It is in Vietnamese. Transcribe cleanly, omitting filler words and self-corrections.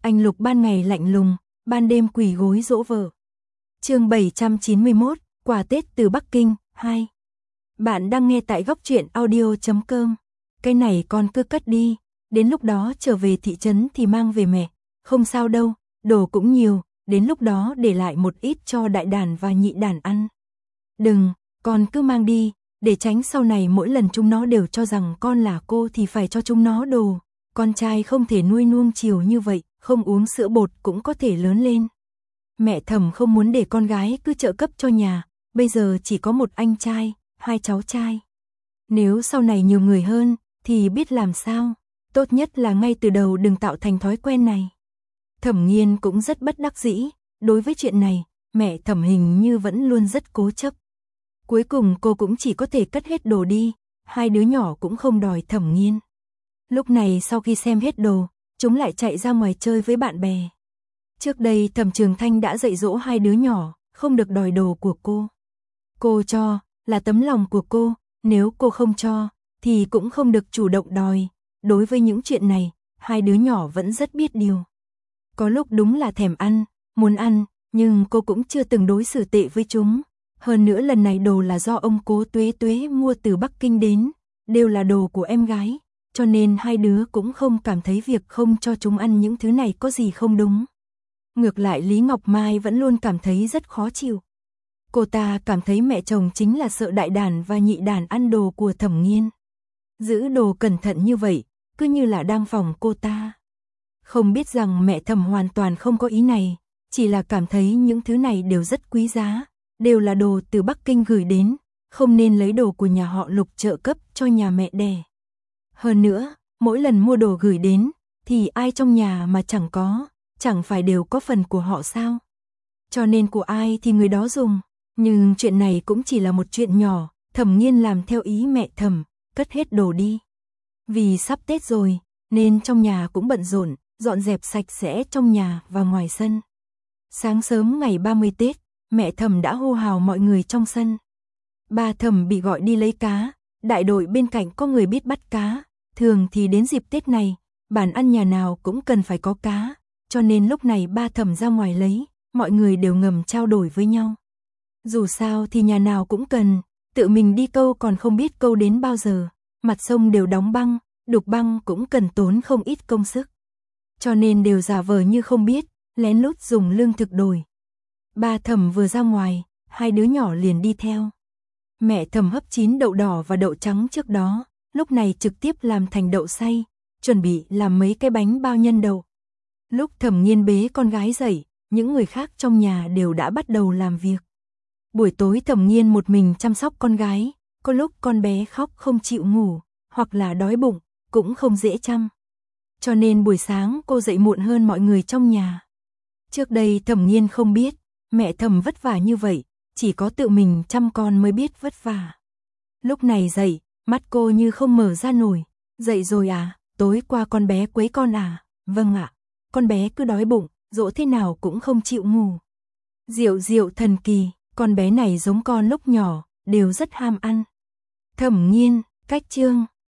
Anh Lục ban ngày lạnh lùng, ban đêm quỳ gối dỗ vợ. Chương 791, quà Tết từ Bắc Kinh 2. Bạn đang nghe tại góc truyện audio.com. Cái này con cứ cất đi, đến lúc đó trở về thị trấn thì mang về mẹ. Không sao đâu, đồ cũng nhiều, đến lúc đó để lại một ít cho đại đàn và nhị đàn ăn. Đừng, con cứ mang đi, để tránh sau này mỗi lần chúng nó đều cho rằng con là cô thì phải cho chúng nó đồ. Con trai không thể nuôi nuông chiều như vậy, không uống sữa bột cũng có thể lớn lên. Mẹ Thẩm không muốn để con gái cứ trợ cấp cho nhà, bây giờ chỉ có một anh trai, hai cháu trai. Nếu sau này nhiều người hơn, thì biết làm sao, tốt nhất là ngay từ đầu đừng tạo thành thói quen này. Thẩm Nghiên cũng rất bất đắc dĩ, đối với chuyện này, mẹ Thẩm hình như vẫn luôn rất cố chấp. Cuối cùng cô cũng chỉ có thể cất hết đồ đi, hai đứa nhỏ cũng không đòi Thẩm Nghiên. Lúc này sau khi xem hết đồ, chúng lại chạy ra ngoài chơi với bạn bè. Trước đây Thẩm Trường Thanh đã dạy dỗ hai đứa nhỏ, không được đòi đồ của cô. Cô cho, là tấm lòng của cô, nếu cô không cho, thì cũng không được chủ động đòi. Đối với những chuyện này, hai đứa nhỏ vẫn rất biết điều. Có lúc đúng là thèm ăn, muốn ăn, nhưng cô cũng chưa từng đối xử tệ với chúng. Hơn nữa lần này đồ là do ông Cố Tuế Tuế mua từ Bắc Kinh đến, đều là đồ của em gái, cho nên hai đứa cũng không cảm thấy việc không cho chúng ăn những thứ này có gì không đúng. Ngược lại Lý Ngọc Mai vẫn luôn cảm thấy rất khó chịu. Cô ta cảm thấy mẹ chồng chính là sợ đại đàn và nhị đàn ăn đồ của Thẩm Nghiên. Giữ đồ cẩn thận như vậy, cứ như là đang phòng cô ta. Không biết rằng mẹ Thẩm hoàn toàn không có ý này, chỉ là cảm thấy những thứ này đều rất quý giá, đều là đồ từ Bắc Kinh gửi đến, không nên lấy đồ của nhà họ Lục trợ cấp cho nhà mẹ đẻ. Hơn nữa, mỗi lần mua đồ gửi đến, thì ai trong nhà mà chẳng phải đều có phần của họ sao? Cho nên của ai thì người đó dùng. Nhưng chuyện này cũng chỉ là một chuyện nhỏ, Thẩm Nghiên làm theo ý mẹ Thẩm, cất hết đồ đi. Vì sắp Tết rồi, nên trong nhà cũng bận rộn, dọn dẹp sạch sẽ trong nhà và ngoài sân. Sáng sớm ngày 30 Tết, mẹ Thẩm đã hô hào mọi người trong sân. Ba Thẩm bị gọi đi lấy cá, đại đội bên cạnh có người biết bắt cá, thường thì đến dịp Tết này, bàn ăn nhà nào cũng cần phải có cá, cho nên lúc này ba Thẩm ra ngoài lấy, mọi người đều ngầm trao đổi với nhau. Dù sao thì nhà nào cũng cần, tự mình đi câu còn không biết câu đến bao giờ, mặt sông đều đóng băng, đục băng cũng cần tốn không ít công sức. Cho nên đều giả vờ như không biết, lén lút dùng lương thực đổi. Ba Thẩm vừa ra ngoài, hai đứa nhỏ liền đi theo. Mẹ Thẩm hấp chín đậu đỏ và đậu trắng trước đó, lúc này trực tiếp làm thành đậu xay, chuẩn bị làm mấy cái bánh bao nhân đậu. Lúc Thẩm Nghiên bế con gái dậy, những người khác trong nhà đều đã bắt đầu làm việc. Buổi tối Thẩm Nghiên một mình chăm sóc con gái, có lúc con bé khóc không chịu ngủ, hoặc là đói bụng, cũng không dễ chăm. Cho nên buổi sáng cô dậy muộn hơn mọi người trong nhà. Trước đây Thẩm Nghiên không biết, mẹ Thẩm vất vả như vậy, chỉ có tự mình chăm con mới biết vất vả. Lúc này dậy, mắt cô như không mở ra nổi. Dậy rồi à, tối qua con bé quấy con à? Vâng ạ, con bé cứ đói bụng, dỗ thế nào cũng không chịu ngủ. Diệu thần kỳ, con bé này giống con lúc nhỏ, đều rất ham ăn. Thẩm Nghiên, cách chương.